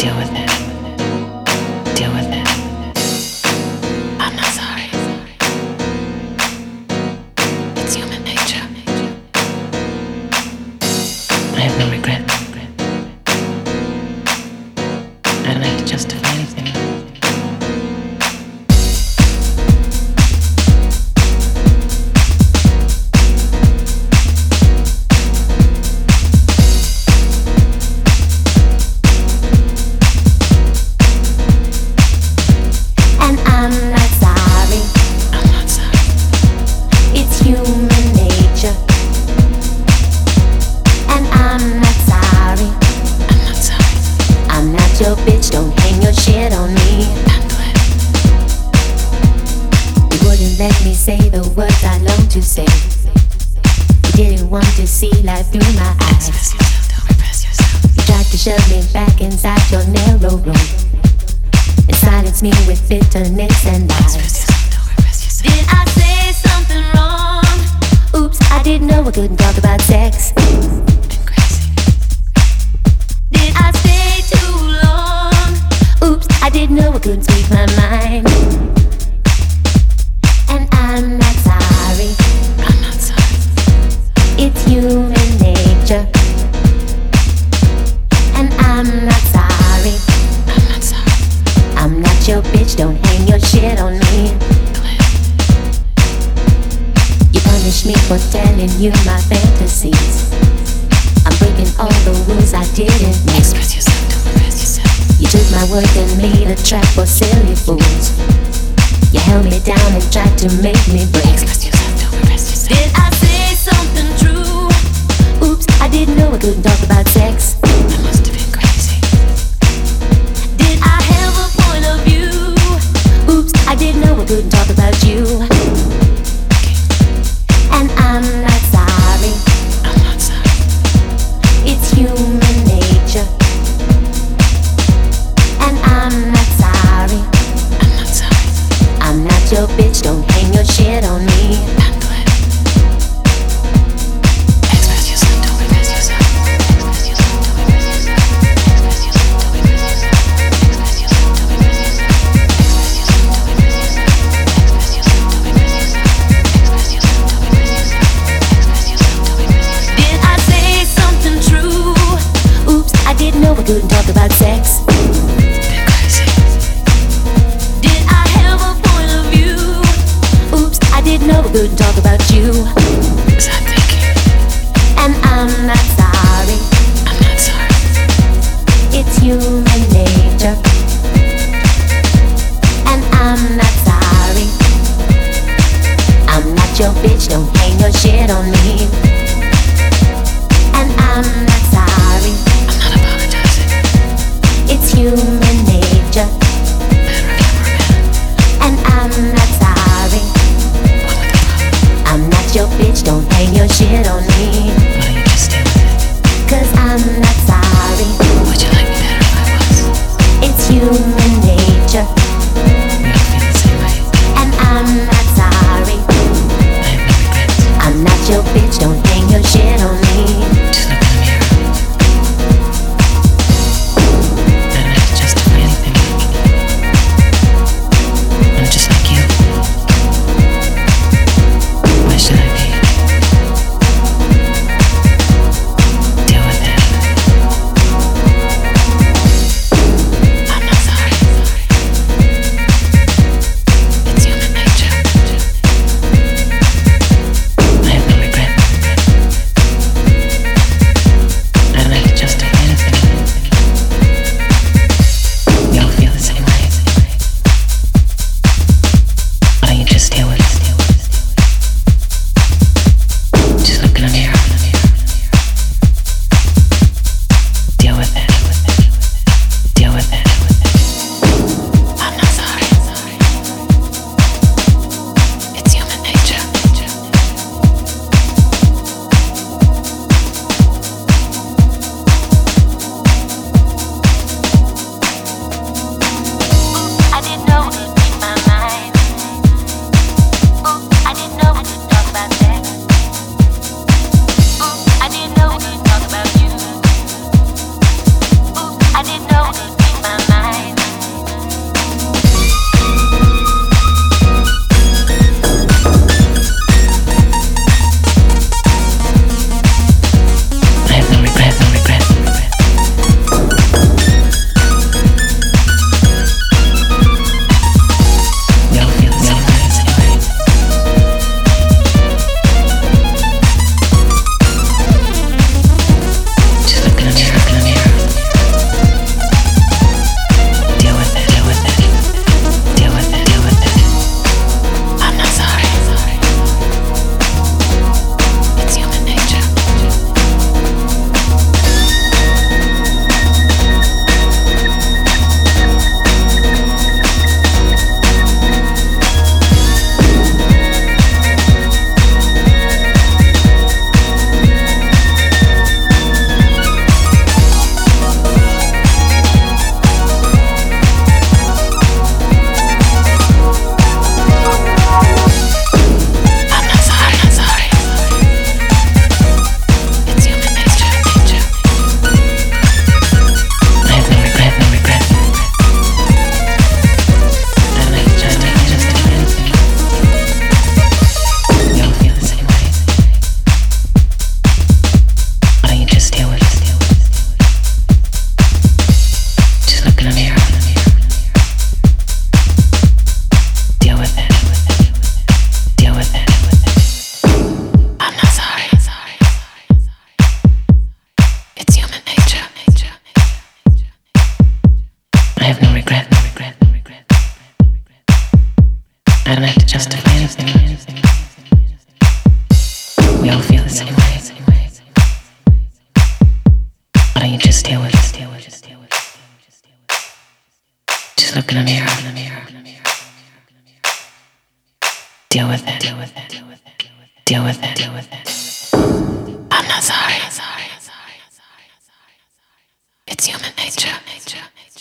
Deal with it. Deal with it. I'm not sorry. It's human nature. I have no regret. I don't have to justify anything. Your bitch, don't hang your shit on me. You wouldn't let me say the words I long to say. You didn't want to see life through my eyes. You tried to shove me back inside your narrow room and silence me with bitterness and lies. Did I say something wrong? Oops, I didn't know I couldn't talk about sex. Did I stay too long? Oops, I didn't know I couldn't speak my mind. And I'm not sorry. I'm not sorry. It's human nature. And I'm not sorry. I'm not sorry. I'm not your bitch, don't hang your shit on me. You punish me for telling you my fantasies. I'm breaking all the rules I didn't make. Express yourself, don't repress yourself. You took my word and made a trap for silly fools. You held me down and tried to make me break. Express yourself, don't repress yourself. Did I say something true? Oops, I didn't know I couldn't talk about sex. I must have been crazy. Did I have a point of view? Oops, I didn't know I couldn't talk about you. And I'm not sorry. I'm not sorry. It's human nature. And I'm not sorry. I'm not sorry. I'm not your bitch, don't hang your shit on me. Handle it. Express yourself, don't repress yourself. Express yourself, don't repress yourself. Express yourself, don't repress yourself. Express yourself, don't repress yourself. Express yourself, don't repress yourself. Express yourself, don't repress yourself. Express yourself, don't repress yourself. Express yourself, don't repress yourself. Did I say something true? Oops, I didn't know I couldn't talk about sex. Been crazy. Did I have a point of view? Oops, I didn't know I couldn't talk about you. Was I thinking? And I'm not sorry. I'm not sorry. It's human nature. And I'm not sorry. I'm not your bitch, don't hang your shit on me. And I'm not sorry. I'm not apologizing. It's human nature. Better cameraman. And I'm not sorry. What with the problem? I'm not your bitch, don't hang your shit on me. Why don't you just deal with it? Cause I'm not sorry. Would you like me better if I was? It's human nature. We all feel the same way. And I'm not sorry. I have no regrets. I'm not your bitch, don't I have no regret. I don't have to justify anything. We all feel the same way. Why don't you just deal with it? Just look in the mirror. Deal with it. Deal with it. I'm not sorry. It's human nature.